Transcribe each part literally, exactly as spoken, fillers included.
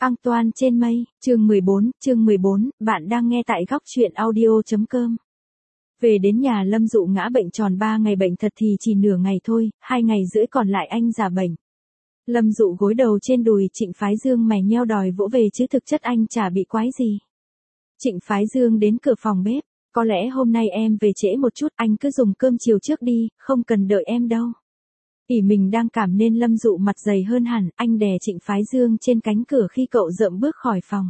Antoine trên mây, chương mười bốn, chương mười bốn, bạn đang nghe tại góc truyện audio.com. Về đến nhà Lâm Dụ ngã bệnh tròn ba ngày, bệnh thật thì chỉ nửa ngày thôi, hai ngày rưỡi còn lại anh giả bệnh. Lâm Dụ gối đầu trên đùi Trịnh Phái Dương mày nheo đòi vỗ về chứ thực chất anh chả bị quái gì. Trịnh Phái Dương đến cửa phòng bếp, có lẽ hôm nay em về trễ một chút, anh cứ dùng cơm chiều trước đi, không cần đợi em đâu. ỉ mình đang cảm nên Lâm Dụ mặt dày hơn hẳn, anh đè Trịnh Phái Dương trên cánh cửa khi cậu rợm bước khỏi phòng.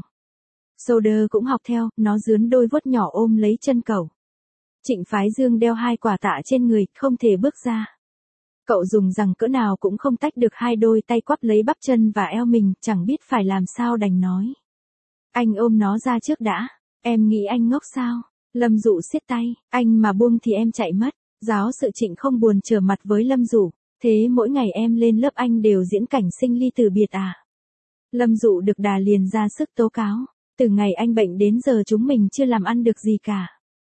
Soder cũng học theo, nó dướn đôi vuốt nhỏ ôm lấy chân cậu. Trịnh Phái Dương đeo hai quả tạ trên người, không thể bước ra. Cậu dùng rằng cỡ nào cũng không tách được hai đôi tay quắp lấy bắp chân và eo mình, chẳng biết phải làm sao đành nói. Anh ôm nó ra trước đã, em nghĩ anh ngốc sao? Lâm Dụ siết tay, anh mà buông thì em chạy mất. Giáo sự Trịnh không buồn trở mặt với Lâm Dụ. Thế mỗi ngày em lên lớp anh đều diễn cảnh sinh ly từ biệt à? Lâm Dụ được đà liền ra sức tố cáo. Từ ngày anh bệnh đến giờ chúng mình chưa làm ăn được gì cả.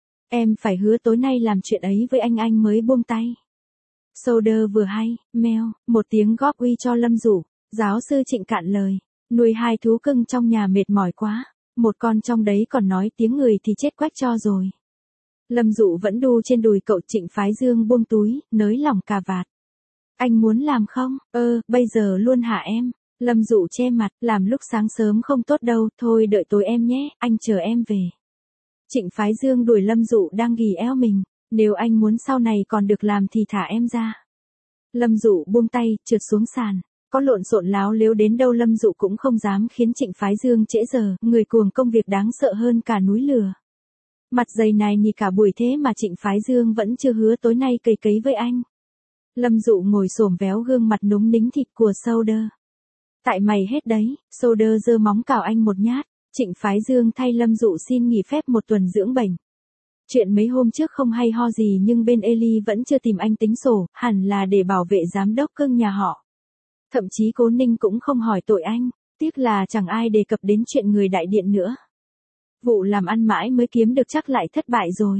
Em phải hứa tối nay làm chuyện ấy với anh anh mới buông tay. Soder vừa hay, meo, một tiếng góp uy cho Lâm Dụ. Giáo sư Trịnh cạn lời. Nuôi hai thú cưng trong nhà mệt mỏi quá. Một con trong đấy còn nói tiếng người thì chết quách cho rồi. Lâm Dụ vẫn đu trên đùi cậu. Trịnh Phái Dương buông túi, nới lỏng cà vạt. Anh muốn làm không? Ơ, bây giờ luôn hả em? Lâm Dụ che mặt, làm lúc sáng sớm không tốt đâu, thôi đợi tối em nhé, anh chờ em về. Trịnh Phái Dương đuổi Lâm Dụ đang ghì eo mình, nếu anh muốn sau này còn được làm thì thả em ra. Lâm Dụ buông tay, trượt xuống sàn, có lộn xộn láo lếu đến đâu Lâm Dụ cũng không dám khiến Trịnh Phái Dương trễ giờ, người cuồng công việc đáng sợ hơn cả núi lửa. Mặt dày này nhì cả buổi thế mà Trịnh Phái Dương vẫn chưa hứa tối nay cầy cấy với anh. Lâm Dụ ngồi xổm véo gương mặt núng nính thịt của Soder. Tại mày hết đấy, Soder giơ móng cào anh một nhát. Trịnh Phái Dương thay Lâm Dụ xin nghỉ phép một tuần dưỡng bệnh. Chuyện mấy hôm trước không hay ho gì nhưng bên Eli vẫn chưa tìm anh tính sổ, hẳn là để bảo vệ giám đốc cưng nhà họ. Thậm chí Cố Ninh cũng không hỏi tội anh, tiếc là chẳng ai đề cập đến chuyện người đại điện nữa. Vụ làm ăn mãi mới kiếm được chắc lại thất bại rồi.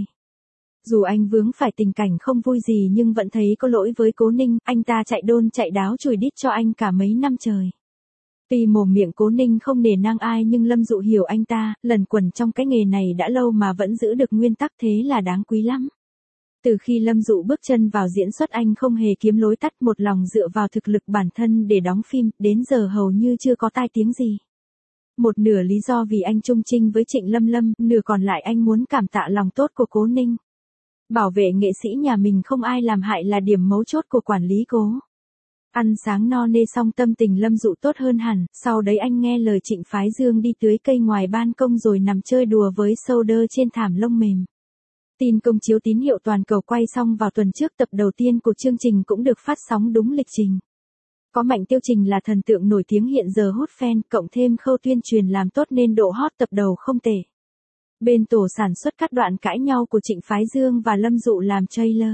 Dù anh vướng phải tình cảnh không vui gì nhưng vẫn thấy có lỗi với Cố Ninh, anh ta chạy đôn chạy đáo chùi đít cho anh cả mấy năm trời. Tuy mồm miệng Cố Ninh không nể nang ai nhưng Lâm Dụ hiểu anh ta, lẩn quẩn trong cái nghề này đã lâu mà vẫn giữ được nguyên tắc, thế là đáng quý lắm. Từ khi Lâm Dụ bước chân vào diễn xuất anh không hề kiếm lối tắt, một lòng dựa vào thực lực bản thân để đóng phim, đến giờ hầu như chưa có tai tiếng gì. Một nửa lý do vì anh chung chinh với Trịnh Lâm Lâm, nửa còn lại anh muốn cảm tạ lòng tốt của Cố Ninh. Bảo vệ nghệ sĩ nhà mình không ai làm hại là điểm mấu chốt của quản lý Cố. Ăn sáng no nê xong tâm tình Lâm Dụ tốt hơn hẳn, sau đấy anh nghe lời Trịnh Phái Dương đi tưới cây ngoài ban công rồi nằm chơi đùa với Soder trên thảm lông mềm. Tin công chiếu tín hiệu toàn cầu quay xong vào tuần trước, tập đầu tiên của chương trình cũng được phát sóng đúng lịch trình. Có Mạnh Tiêu Trình là thần tượng nổi tiếng hiện giờ hút fan, cộng thêm khâu tuyên truyền làm tốt nên độ hot tập đầu không tệ. Bên tổ sản xuất các đoạn cãi nhau của Trịnh Phái Dương và Lâm Dụ làm trailer.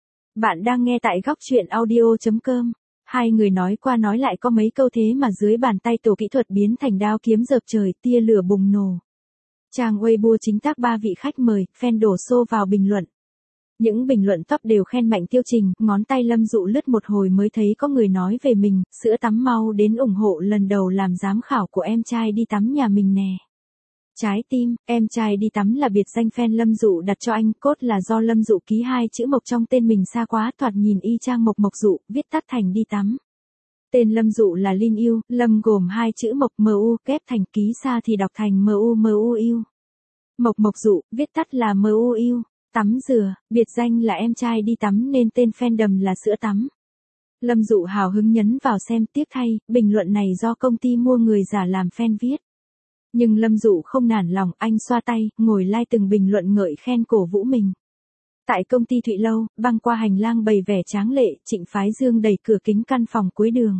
Bạn đang nghe tại góc truyện audio.com. Hai người nói qua nói lại có mấy câu thế mà dưới bàn tay tổ kỹ thuật biến thành đao kiếm dợp trời, tia lửa bùng nổ. Trang Weibo chính tác ba vị khách mời, fan đổ xô vào bình luận. Những bình luận top đều khen Mạnh Tiêu Trình, ngón tay Lâm Dụ lướt một hồi mới thấy có người nói về mình, sữa tắm mau đến ủng hộ lần đầu làm giám khảo của em trai đi tắm nhà mình nè. Trái tim, em trai đi tắm là biệt danh fan Lâm Dụ đặt cho anh, cốt là do Lâm Dụ ký hai chữ Mộc trong tên mình xa quá, thoạt nhìn y chang Mộc Mộc Dụ, viết tắt thành đi tắm. Tên Lâm Dụ là Linh Yêu, Lâm gồm hai chữ Mộc M U, kép thành ký xa thì đọc thành M U M U yêu. Mộc Mộc Dụ, viết tắt là M U yêu. Tắm rửa, biệt danh là em trai đi tắm nên tên fandom là sữa tắm. Lâm Dụ hào hứng nhấn vào xem, tiếc thay, bình luận này do công ty mua người giả làm fan viết. Nhưng Lâm Dụ không nản lòng, anh xoa tay, ngồi like từng bình luận ngợi khen cổ vũ mình. Tại công ty Thụy Lâu, băng qua hành lang bày vẻ tráng lệ, Trịnh Phái Dương đẩy cửa kính căn phòng cuối đường.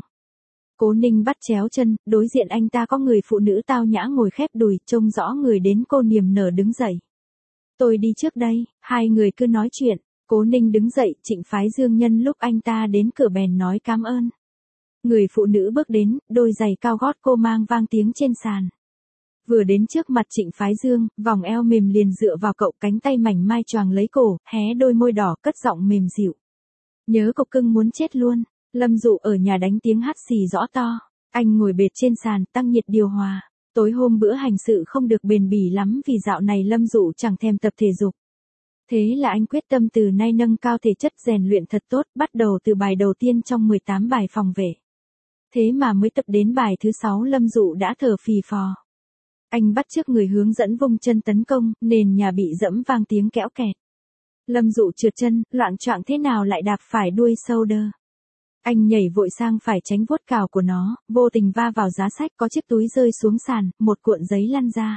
Cố Ninh bắt chéo chân, đối diện anh ta có người phụ nữ tao nhã ngồi khép đùi, trông rõ người đến cô niềm nở đứng dậy. Tôi đi trước đây, hai người cứ nói chuyện, Cố Ninh đứng dậy, Trịnh Phái Dương nhân lúc anh ta đến cửa bèn nói cảm ơn. Người phụ nữ bước đến, đôi giày cao gót cô mang vang tiếng trên sàn. Vừa đến trước mặt Trịnh Phái Dương, vòng eo mềm liền dựa vào cậu, cánh tay mảnh mai choàng lấy cổ, hé đôi môi đỏ, cất giọng mềm dịu. Nhớ cục cưng muốn chết luôn. Lâm Dụ ở nhà đánh tiếng hắt xì rõ to. Anh ngồi bệt trên sàn, tăng nhiệt điều hòa. Tối hôm bữa hành sự không được bền bỉ lắm vì dạo này Lâm Dụ chẳng thèm tập thể dục. Thế là anh quyết tâm từ nay nâng cao thể chất rèn luyện thật tốt, bắt đầu từ bài đầu tiên trong mười tám bài phòng vệ. Thế mà mới tập đến bài thứ sáu Lâm Dụ đã thở phì phò. Anh bắt chước người hướng dẫn vung chân tấn công, nền nhà bị dẫm vang tiếng kẽo kẹt. Lâm Dụ trượt chân, loạng choạng thế nào lại đạp phải đuôi shoulder. Anh nhảy vội sang phải tránh vuốt cào của nó, vô tình va vào giá sách, có chiếc túi rơi xuống sàn, một cuộn giấy lăn ra.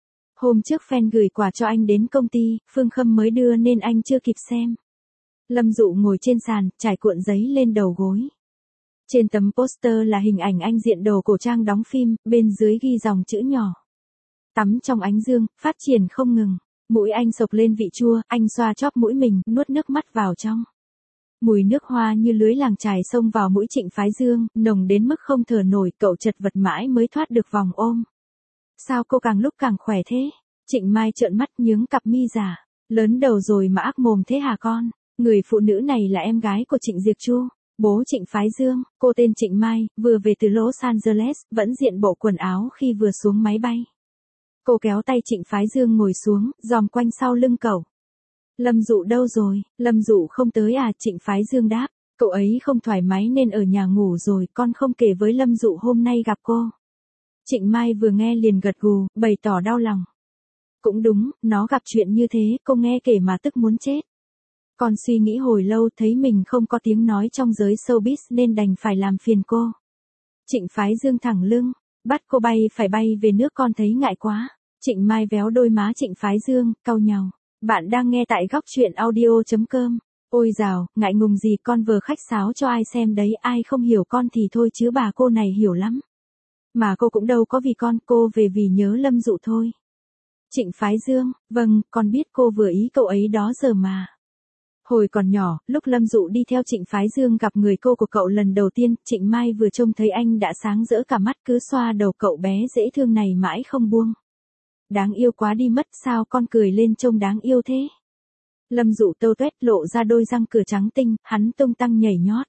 Hôm trước fan gửi quà cho anh đến công ty, Phương Khâm mới đưa nên anh chưa kịp xem. Lâm Dụ ngồi trên sàn, trải cuộn giấy lên đầu gối. Trên tấm poster là hình ảnh anh diện đồ cổ trang đóng phim, bên dưới ghi dòng chữ nhỏ. Tắm trong ánh dương, phát triển không ngừng. Mũi anh sộc lên vị chua, anh xoa chóp mũi mình, nuốt nước mắt vào trong. Mùi nước hoa như lưới làng chài xông vào mũi Trịnh Phái Dương, nồng đến mức không thở nổi, cậu chật vật mãi mới thoát được vòng ôm. Sao cô càng lúc càng khỏe thế? Trịnh Mai trợn mắt nhướng cặp mi giả. Lớn đầu rồi mà ác mồm thế hả con? Người phụ nữ này là em gái của Trịnh Diệp Chu, bố Trịnh Phái Dương. Cô tên Trịnh Mai, vừa về từ Los Angeles, vẫn diện bộ quần áo khi vừa xuống máy bay. Cô kéo tay Trịnh Phái Dương ngồi xuống, dòm quanh sau lưng cậu. Lâm Dụ đâu rồi? Lâm Dụ không tới à? Trịnh Phái Dương đáp. Cậu ấy không thoải mái nên ở nhà ngủ rồi, con không kể với Lâm Dụ hôm nay gặp cô. Trịnh Mai vừa nghe liền gật gù, bày tỏ đau lòng. Cũng đúng, nó gặp chuyện như thế, cô nghe kể mà tức muốn chết. Con suy nghĩ hồi lâu thấy mình không có tiếng nói trong giới showbiz nên đành phải làm phiền cô. Trịnh Phái Dương thẳng lưng, bắt cô bay phải bay về nước, con thấy ngại quá. Trịnh Mai véo đôi má Trịnh Phái Dương, cau nhàu. Bạn đang nghe tại góc truyện audio.com. Ôi dào, ngại ngùng gì, con vờ khách sáo cho ai xem đấy, ai không hiểu con thì thôi chứ bà cô này hiểu lắm. Mà cô cũng đâu có vì con, cô về vì nhớ Lâm Dụ thôi. Trịnh Phái Dương, vâng, con biết cô vừa ý cậu ấy đó giờ mà. Hồi còn nhỏ, lúc Lâm Dụ đi theo Trịnh Phái Dương gặp người cô của cậu lần đầu tiên, Trịnh Mai vừa trông thấy anh đã sáng rỡ cả mắt, cứ xoa đầu cậu bé dễ thương này mãi không buông. Đáng yêu quá đi mất, sao con cười lên trông đáng yêu thế? Lâm Dụ tâu tuét lộ ra đôi răng cửa trắng tinh, hắn tung tăng nhảy nhót.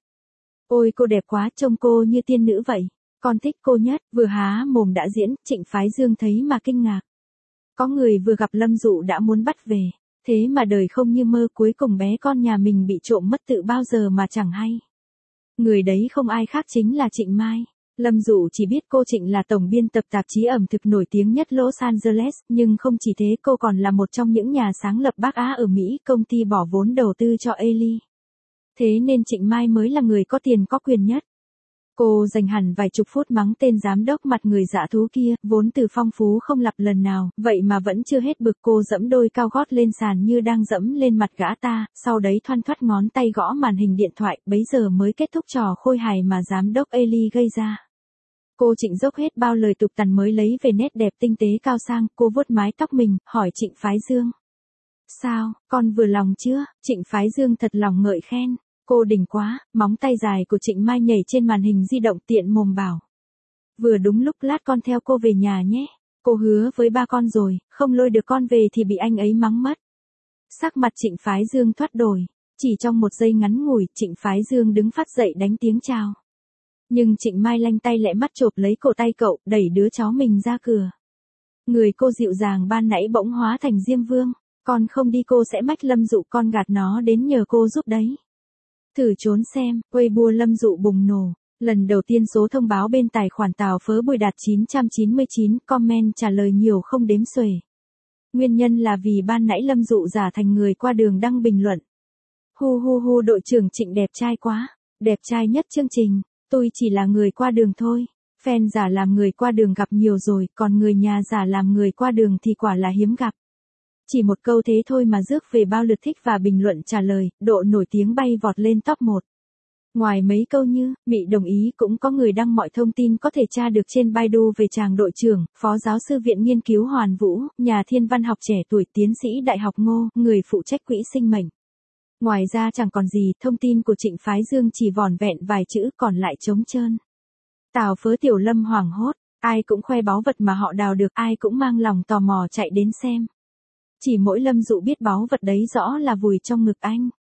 Ôi cô đẹp quá, trông cô như tiên nữ vậy. Con thích cô nhất, vừa há mồm đã diễn, Trịnh Phái Dương thấy mà kinh ngạc. Có người vừa gặp Lâm Dụ đã muốn bắt về, thế mà đời không như mơ, cuối cùng bé con nhà mình bị trộm mất tự bao giờ mà chẳng hay. Người đấy không ai khác chính là Trịnh Mai. Lâm Dụ chỉ biết cô Trịnh là tổng biên tập tạp chí ẩm thực nổi tiếng nhất Los Angeles, nhưng không chỉ thế, cô còn là một trong những nhà sáng lập Bắc Á ở Mỹ, công ty bỏ vốn đầu tư cho Eli. Thế nên Trịnh Mai mới là người có tiền có quyền nhất. Cô dành hẳn vài chục phút mắng tên giám đốc mặt người dã thú kia, vốn từ phong phú không lặp lần nào, vậy mà vẫn chưa hết bực, cô dẫm đôi cao gót lên sàn như đang dẫm lên mặt gã ta, sau đấy thoăn thoắt ngón tay gõ màn hình điện thoại, bấy giờ mới kết thúc trò khôi hài mà giám đốc Eli gây ra. Cô Trịnh dốc hết bao lời tục tằn mới lấy về nét đẹp tinh tế cao sang, cô vuốt mái tóc mình, hỏi Trịnh Phái Dương. Sao, con vừa lòng chưa? Trịnh Phái Dương thật lòng ngợi khen. Cô đỉnh quá, móng tay dài của Trịnh Mai nhảy trên màn hình di động tiện mồm bảo. Vừa đúng lúc, lát con theo cô về nhà nhé. Cô hứa với ba con rồi, không lôi được con về thì bị anh ấy mắng mất. Sắc mặt Trịnh Phái Dương thoát đổi. Chỉ trong một giây ngắn ngủi, Trịnh Phái Dương đứng phát dậy đánh tiếng chào. Nhưng Trịnh Mai lanh tay lẹ mắt chộp lấy cổ tay cậu, đẩy đứa cháu mình ra cửa. Người cô dịu dàng ban nãy bỗng hóa thành Diêm Vương. Con không đi cô sẽ mách Lâm Dụ, con gạt nó đến nhờ cô giúp đấy. Thử trốn xem, Weibo Lâm Dụ bùng nổ. Lần đầu tiên số thông báo bên tài khoản Tào Phớ Bùi đạt chín trăm chín mươi chín, comment trả lời nhiều không đếm xuể. Nguyên nhân là vì ban nãy Lâm Dụ giả thành người qua đường đăng bình luận. Hu hu hu, đội trưởng Trịnh đẹp trai quá, đẹp trai nhất chương trình, tôi chỉ là người qua đường thôi. Fan giả làm người qua đường gặp nhiều rồi, còn người nhà giả làm người qua đường thì quả là hiếm gặp. Chỉ một câu thế thôi mà rước về bao lượt thích và bình luận trả lời, độ nổi tiếng bay vọt lên top một. Ngoài mấy câu như, Mị đồng ý, cũng có người đăng mọi thông tin có thể tra được trên Baidu về chàng đội trưởng, phó giáo sư viện nghiên cứu Hoàn Vũ, nhà thiên văn học trẻ tuổi, tiến sĩ Đại học Ngô, người phụ trách quỹ sinh mệnh. Ngoài ra chẳng còn gì, thông tin của Trịnh Phái Dương chỉ vỏn vẹn vài chữ, còn lại trống trơn. Tào Phớ Tiểu Lâm hoảng hốt, ai cũng khoe báu vật mà họ đào được, ai cũng mang lòng tò mò chạy đến xem. Chỉ mỗi Lâm Dụ biết báu vật đấy rõ là vùi trong ngực anh.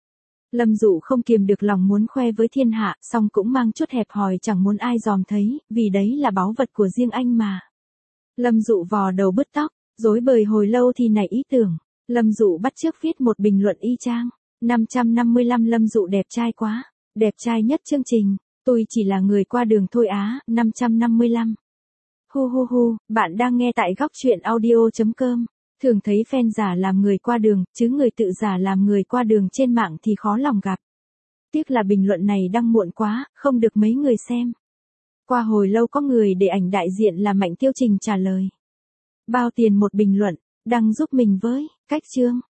Lâm Dụ không kiềm được lòng muốn khoe với thiên hạ, song cũng mang chút hẹp hòi chẳng muốn ai dòm thấy, vì đấy là báu vật của riêng anh mà. Lâm Dụ vò đầu bứt tóc, rối bời hồi lâu thì nảy ý tưởng. Lâm Dụ bắt chước viết một bình luận y chang. năm trăm năm mươi lăm Lâm Dụ đẹp trai quá, đẹp trai nhất chương trình, tôi chỉ là người qua đường thôi á, năm trăm năm mươi lăm. Hu hu hu, bạn đang nghe tại góc truyện audio chấm com. Thường thấy fan giả làm người qua đường, chứ người tự giả làm người qua đường trên mạng thì khó lòng gặp. Tiếc là bình luận này đăng muộn quá, không được mấy người xem. Qua hồi lâu có người để ảnh đại diện là Mạnh Tiêu Trình trả lời. Bao tiền một bình luận, đăng giúp mình với, cách chương.